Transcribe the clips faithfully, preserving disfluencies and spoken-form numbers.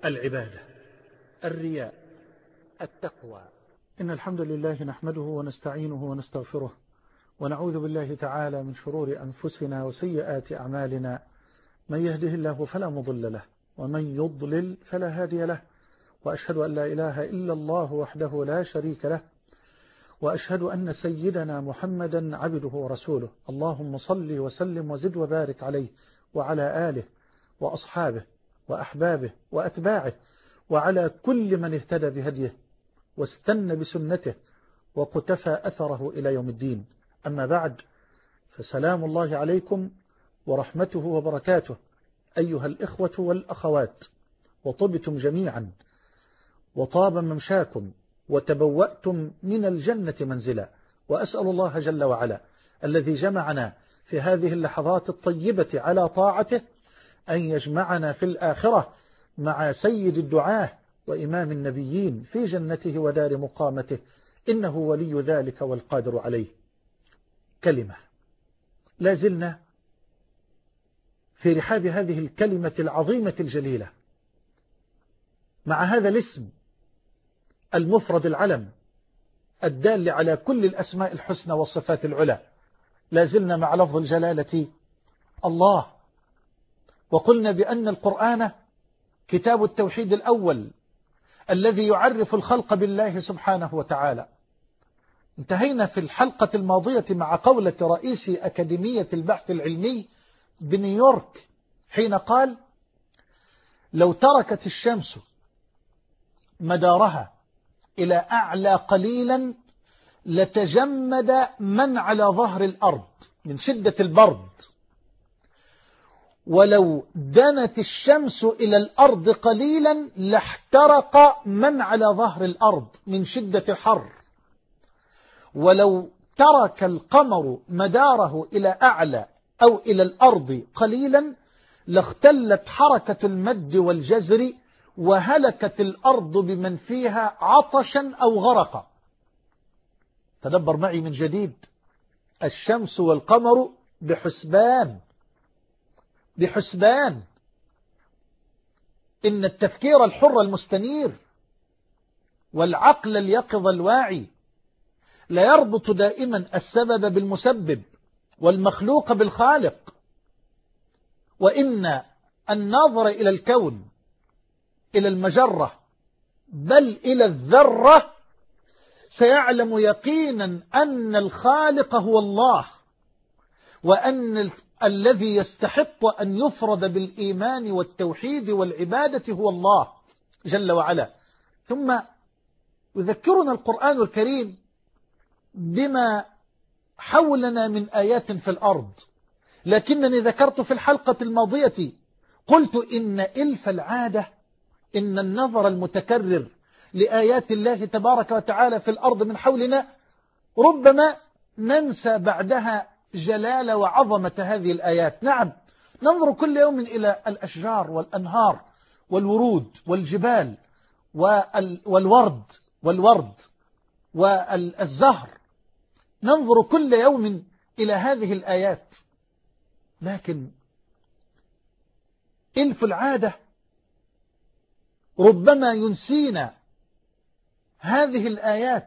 العبادة، الرياء، التقوى. إن الحمد لله نحمده ونستعينه ونستغفره، ونعوذ بالله تعالى من شرور أنفسنا وسيئات أعمالنا. من يهده الله فلا مضل له، ومن يضلل فلا هادي له، وأشهد أن لا إله إلا الله وحده لا شريك له، وأشهد أن سيدنا محمدا عبده ورسوله. اللهم صل وسلم وزد وبارك عليه وعلى آله وأصحابه وأحبابه وأتباعه، وعلى كل من اهتدى بهديه واستنى بسنته وقتفى أثره إلى يوم الدين. أما بعد، فسلام الله عليكم ورحمته وبركاته أيها الإخوة والأخوات، وطبتم جميعا وطاب ممشاكم وتبوأتم من الجنة منزلا. وأسأل الله جل وعلا الذي جمعنا في هذه اللحظات الطيبة على طاعته أن يجمعنا في الآخرة مع سيد الدعاة وإمام النبيين في جنته ودار مقامته، إنه ولي ذلك والقادر عليه. كلمة، لا زلنا في رحاب هذه الكلمة العظيمة الجليلة مع هذا الاسم المفرد العلم الدال على كل الأسماء الحسنى والصفات العلى. لا زلنا مع لفظ الجلالة الله، وقلنا بأن القرآن كتاب التوحيد الأول الذي يعرف الخلق بالله سبحانه وتعالى. انتهينا في الحلقة الماضية مع قولة رئيس أكاديمية البحث العلمي بنيويورك حين قال: لو تركت الشمس مدارها إلى أعلى قليلا لتجمد من على ظهر الأرض من شدة البرد، ولو دنت الشمس إلى الأرض قليلا لاحترق من على ظهر الأرض من شدة الحر، ولو ترك القمر مداره إلى أعلى أو إلى الأرض قليلا لاختلت حركة المد والجزر وهلكت الأرض بمن فيها عطشا أو غرقا. تدبر معي من جديد، الشمس والقمر بحسبان بحسبان إن التفكير الحر المستنير والعقل اليقظ الواعي لا يربط دائما السبب بالمسبب والمخلوق بالخالق، وإن الناظر إلى الكون، إلى المجرة، بل إلى الذرة، سيعلم يقينا أن الخالق هو الله، وأن الذي يستحق أن يفرد بالإيمان والتوحيد والعبادة هو الله جل وعلا. ثم يذكرنا القرآن الكريم بما حولنا من آيات في الأرض، لكنني ذكرت في الحلقة الماضية قلت إن إلف العادة، إن النظر المتكرر لآيات الله تبارك وتعالى في الأرض من حولنا ربما ننسى بعدها جلال وعظمة هذه الآيات. نعم، ننظر كل يوم إلى الأشجار والأنهار والورود والجبال والورد والورد والزهر، ننظر كل يوم إلى هذه الآيات، لكن إلف العادة ربما ينسينا هذه الآيات.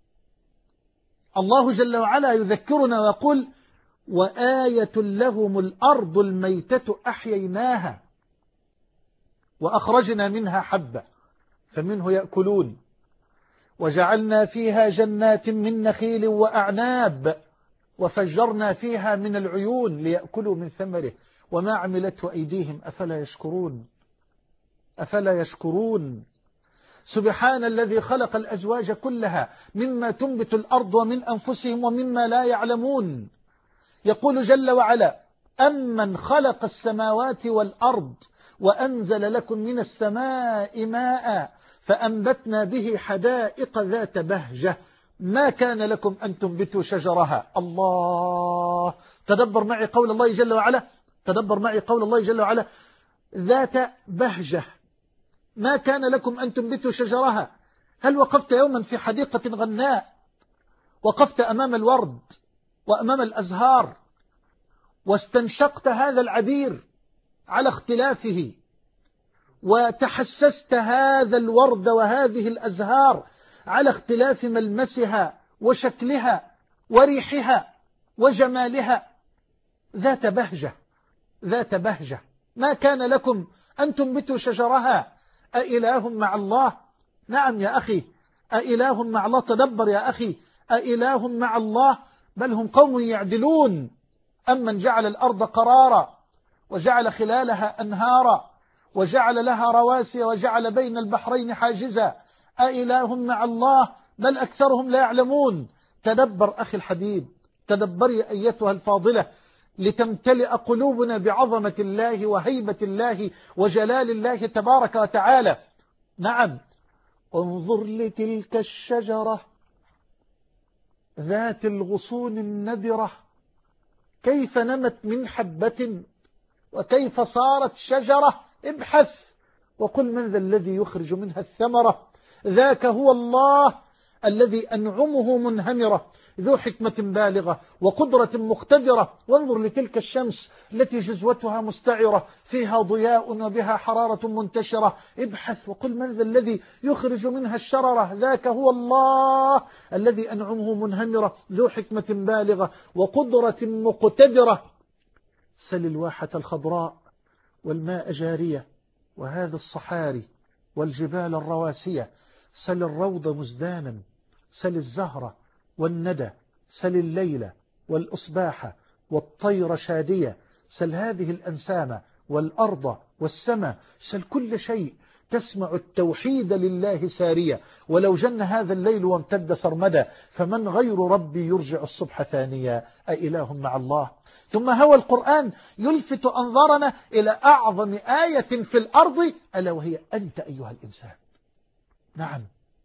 الله جل وعلا يذكرنا ويقول: وآية لهم الأرض الميتة أحييناها وأخرجنا منها حبة فمنه يأكلون وجعلنا فيها جنات من نخيل وأعناب وفجرنا فيها من العيون ليأكلوا من ثمره وما عملته أيديهم أفلا يشكرون أفلا يشكرون سبحان الذي خلق الأزواج كلها مما تنبت الأرض ومن أنفسهم ومما لا يعلمون. يقول جل وعلا: أمن خلق السماوات والأرض وأنزل لكم من السماء ماء فأنبتنا به حدائق ذات بهجة ما كان لكم أن تنبتوا شجرها. الله، تدبر معي قول الله جل وعلا، تدبر معي قول الله جل وعلا: ذات بهجة ما كان لكم أن تنبتوا شجرها. هل وقفت يوما في حديقة غناء، وقفت أمام الورد وأمام الأزهار واستنشقت هذا العبير على اختلافه وتحسست هذا الورد وهذه الأزهار على اختلاف ملمسها وشكلها وريحها وجمالها ذات بهجة ذات بهجة، ما كان لكم أن تنبتوا شجرها أإله مع الله؟ نعم يا أخي، أإله مع الله؟ تدبر يا أخي، أإله مع الله؟ بل هم قوم يعدلون. أمن جعل الأرض قرارا وجعل خلالها أنهارا وجعل لها رواسي وجعل بين البحرين حاجزا، أإله مع الله؟ بل أكثرهم لا يعلمون. تدبر أخي الحبيب، تدبري أيتها الفاضلة، لتمتلئ قلوبنا بعظمة الله وهيبة الله وجلال الله تبارك وتعالى. نعم، انظر لتلك الشجرة ذات الغصون النضرة كيف نمت من حبة وكيف صارت شجرة. ابحث وقل من ذا الذي يخرج منها الثمرة؟ ذاك هو الله الذي أنعمه منهمرة ذو حكمة بالغة وقدرة مقتدرة. وانظر لتلك الشمس التي جزوتها مستعرة فيها ضياء وبها حرارة منتشرة. ابحث وقل من ذا الذي يخرج منها الشررة؟ ذاك هو الله الذي أنعمه منهمرة ذو حكمة بالغة وقدرة مقتدرة. سل الواحة الخضراء والماء جارية وهذا الصحاري والجبال الرواسية، سل الروض مزدانا، سل الزهرة والندى، سل الليل والأصباح والطير شادية، سل هذه الأنسام والأرض والسماء، سل كل شيء تسمع التوحيد لله سارية. ولو جن هذا الليل وامتد سرمدا فمن غير ربي يرجع الصبح ثانيا؟ أإله مع الله؟ ثم هو القرآن يلفت أنظارنا إلى أعظم آية في الأرض، ألا وهي أنت أيها الإنسان. نعم،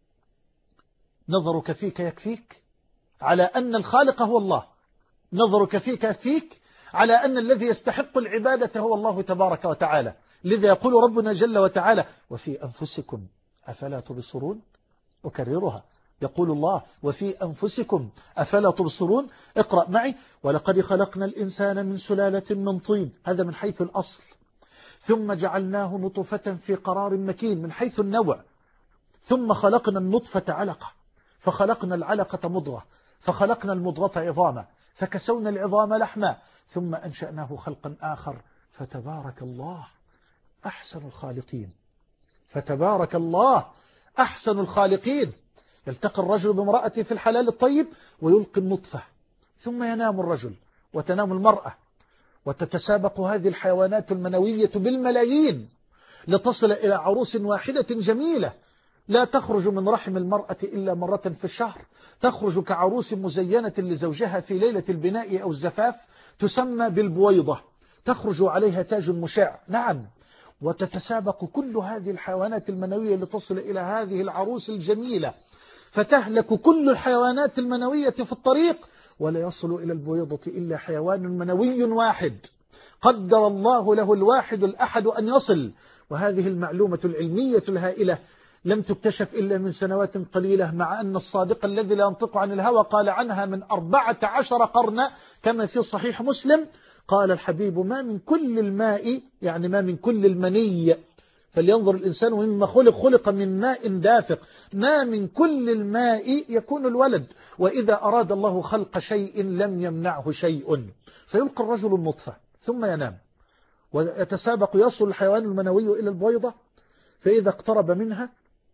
نظرك فيك يكفيك على أن الخالق هو الله، نظرك فيك يكفيك على أن الذي يستحق العبادة هو الله تبارك وتعالى. لذا يقول ربنا جل وتعالى: وفي أنفسكم أفلا تبصرون. أكررها، يقول الله: وفي أنفسكم أفلا تبصرون. اقرأ معي: ولقد خلقنا الإنسان من سلالة من طين، هذا من حيث الأصل، ثم جعلناه نطفة في قرار مكين من حيث النوع، ثم خلقنا النطفة علقة، فخلقنا العلقة مضغة، فخلقنا المضغة عظاما، فكسونا العظام لحما، ثم أنشأناه خلقا آخر، فتبارك الله أحسن الخالقين. فتبارك الله أحسن الخالقين. يلتقي الرجل بامرأته في الحلال الطيب ويلقي النطفة، ثم ينام الرجل وتنام المرأة، وتتسابق هذه الحيوانات المنوية بالملايين لتصل إلى عروس واحدة جميلة لا تخرج من رحم المرأة إلا مرة في الشهر، تخرج كعروس مزينة لزوجها في ليلة البناء أو الزفاف، تسمى بالبويضة، تخرج عليها تاج مشع. نعم، وتتسابق كل هذه الحيوانات المنوية لتصل إلى هذه العروس الجميلة، فتهلك كل الحيوانات المنوية في الطريق، ولا يصل إلى البويضة إلا حيوان منوي واحد قدر الله له الواحد الأحد أن يصل. وهذه المعلومة العلمية الهائلة لم تكتشف إلا من سنوات قليلة، مع أن الصادق الذي لا ينطق عن الهوى قال عنها من أربعة عشر قرنا كما في صحيح مسلم. قال الحبيب: ما من كل الماء، يعني ما من كل المني، فلينظر الإنسان مما خلق، خلق من ماء دافق، ما من كل الماء يكون الولد، وإذا أراد الله خلق شيء لم يمنعه شيء. فيلقى الرجل النطفة ثم ينام ويتسابق، يصل الحيوان المنوي إلى البويضة، فإذا اقترب منها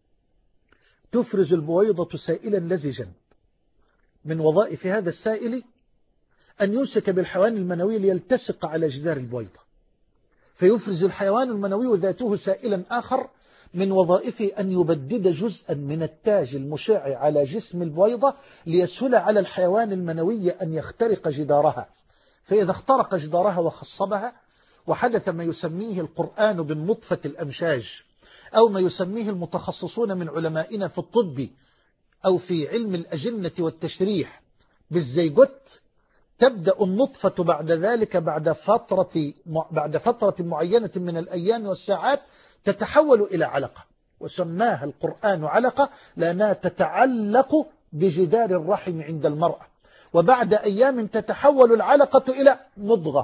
تفرز البويضة سائلا لزجا. من وظائف هذا السائل أن يمسك بالحيوان المنوي ليلتصق على جدار البويضة، فيفرز الحيوان المنوي ذاته سائلا آخر من وظائفه أن يبدد جزءا من التاج المشع على جسم البويضة ليسهل على الحيوان المنوي أن يخترق جدارها. فإذا اخترق جدارها وخصبها وحدث ما يسميه القرآن بالنطفة الأمشاج، أو ما يسميه المتخصصون من علمائنا في الطب أو في علم الأجنة والتشريح بالزيجوت، تبدأ النطفة بعد ذلك بعد فترة بعد فترة معينة من الأيام والساعات تتحول إلى علقة، وسماها القرآن علقة لأنها تتعلق بجدار الرحم عند المرأة، وبعد أيام تتحول العلقة إلى مضغة،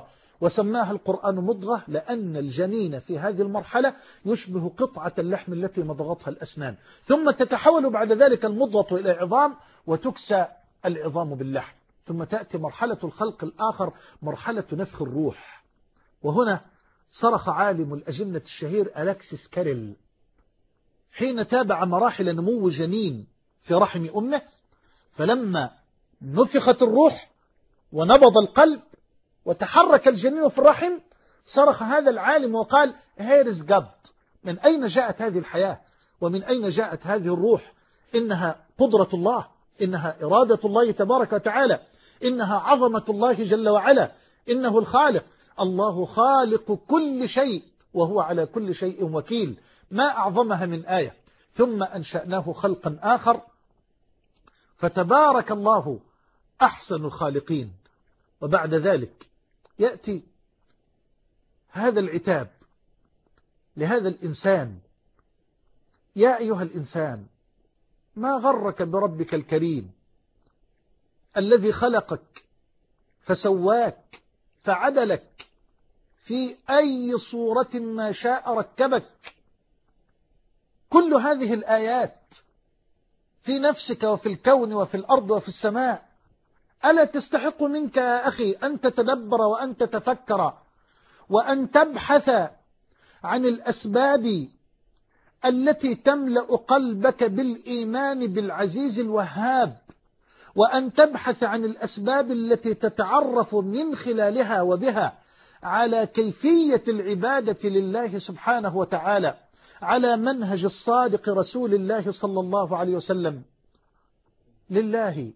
وسماها القرآن مضغة لأن الجنين في هذه المرحلة يشبه قطعة اللحم التي مضغتها الأسنان، ثم تتحول بعد ذلك المضغة إلى عظام وتكسى العظام باللحم، ثم تأتي مرحلة الخلق الآخر مرحلة نفخ الروح. وهنا صرخ عالم الأجنة الشهير ألكسيس كاريل حين تابع مراحل نمو جنين في رحم أمه، فلما نفخت الروح ونبض القلب وتحرك الجنين في الرحم صرخ هذا العالم وقال هيرز جاد، من أين جاءت هذه الحياة ومن أين جاءت هذه الروح؟ إنها قدرة الله، إنها إرادة الله تبارك وتعالى، إنها عظمة الله جل وعلا، إنه الخالق، الله خالق كل شيء وهو على كل شيء وكيل، ما أعظمها من آية. ثم أنشأناه خلقا آخر فتبارك الله أحسن الخالقين. وبعد ذلك يأتي هذا العتاب لهذا الإنسان: يا أيها الإنسان ما غرك بربك الكريم الذي خلقك فسواك فعدلك في أي صورة ما شاء ركبك. كل هذه الآيات في نفسك وفي الكون وفي الأرض وفي السماء، ألا تستحق منك يا أخي أن تتدبر وأن تتفكر وأن تبحث عن الأسباب التي تملأ قلبك بالإيمان بالعزيز الوهاب، وأن تبحث عن الأسباب التي تتعرف من خلالها وبها على كيفية العبادة لله سبحانه وتعالى على منهج الصادق رسول الله صلى الله عليه وسلم. لله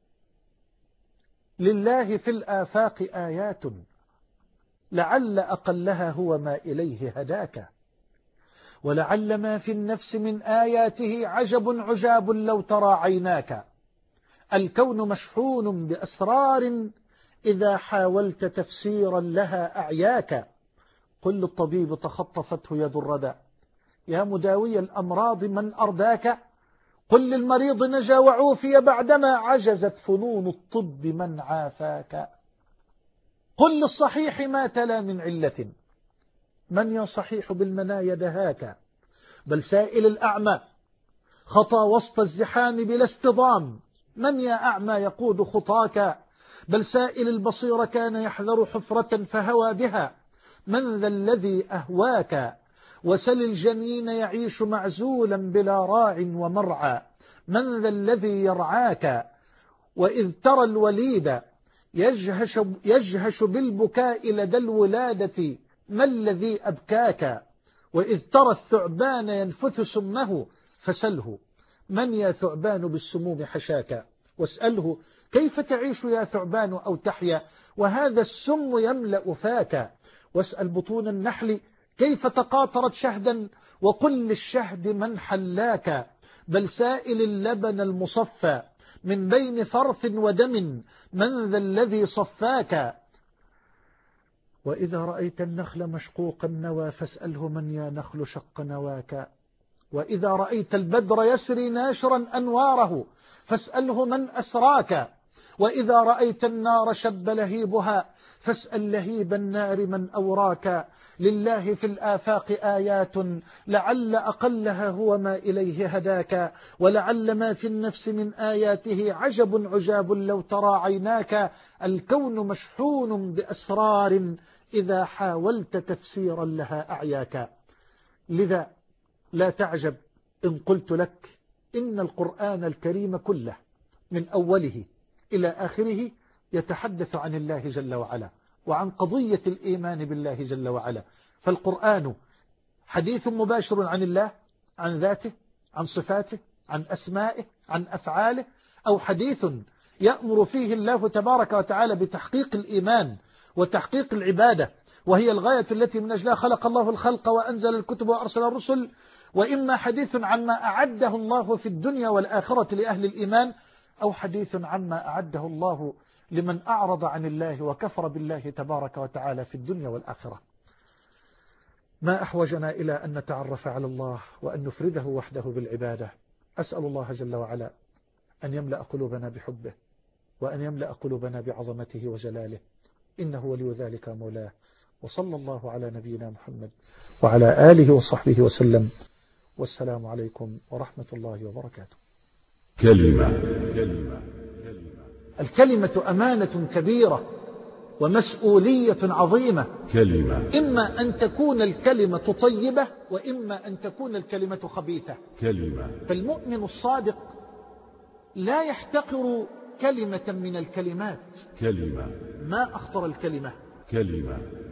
لله في الآفاق آيات لعل أقلها هو ما إليه هداك، ولعل ما في النفس من آياته عجب عجاب لو ترى عيناك. الكون مشحون بأسرار إذا حاولت تفسيرا لها أعياك. قل للطبيب تخطفته يد الردى يا مداوي الأمراض من أرداك. قل للمريض نجا وعوفي بعدما عجزت فنون الطب من عافاك. قل للصحيح ما تلا من علة من يا صحيح بالمنايا دهاك. بل سائل الأعمى خطى وسط الزحام بلا اصطدام من يا أعمى يقود خطاك. بل سائل البصير كان يحذر حفرة فهوى بها من ذا الذي أهواك. وسل الجنين يعيش معزولا بلا راع ومرعى من ذا الذي يرعاك. وإذ ترى الوليد يجهش, يجهش بالبكاء لدى الولادة ما الذي أبكاك. وإذ ترى الثعبان ينفث سمه فسله من يا ثعبان بالسموم حشاك. واسأله كيف تعيش يا ثعبان أو تحيا وهذا السم يملأ فاك. واسأل بطون النحل كيف تقاطرت شهدا وقل للشهد من حلاك. بل سائل اللبن المصفى من بين فرث ودم من ذا الذي صفاك. وإذا رأيت النخل مشقوق النوى فاسأله من يا نخل شق نواك. وإذا رأيت البدر يسري ناشرا أنواره فاسأله من أسراك. وإذا رأيت النار شب لهيبها فاسأل لهيب النار من أوراك. لله في الآفاق آيات لعل أقلها هو ما إليه هداك. ولعل ما في النفس من آياته عجب عجاب لو ترى عيناك. الكون مشحون بأسرار إذا حاولت تفسيرا لها أعياك. لذا لا تعجب إن قلت لك إن القرآن الكريم كله من أوله إلى آخره يتحدث عن الله جل وعلا وعن قضية الإيمان بالله جل وعلا. فالقرآن حديث مباشر عن الله، عن ذاته، عن صفاته، عن أسمائه، عن أفعاله، أو حديث يأمر فيه الله تبارك وتعالى بتحقيق الإيمان وتحقيق العبادة، وهي الغاية التي من أجلها خلق الله الخلق وأنزل الكتب وأرسل الرسل. وإما حديث عما أعده الله في الدنيا والآخرة لأهل الإيمان، أو حديث عما أعده الله لمن أعرض عن الله وكفر بالله تبارك وتعالى في الدنيا والآخرة. ما أحوجنا إلى أن نتعرف على الله وأن نفرده وحده بالعبادة. أسأل الله جل وعلا أن يملأ قلوبنا بحبه، وأن يملأ قلوبنا بعظمته وجلاله، إنه ولي ذلك مولاه. وصلى الله على نبينا محمد وعلى آله وصحبه وسلم، والسلام عليكم ورحمة الله وبركاته. كلمة كلمة الكلمة أمانة كبيرة ومسؤولية عظيمة. كلمة إما أن تكون الكلمة طيبة وإما أن تكون الكلمة خبيثة. كلمة فالمؤمن الصادق لا يحتقر كلمة من الكلمات. كلمة ما أخطر الكلمة. كلمة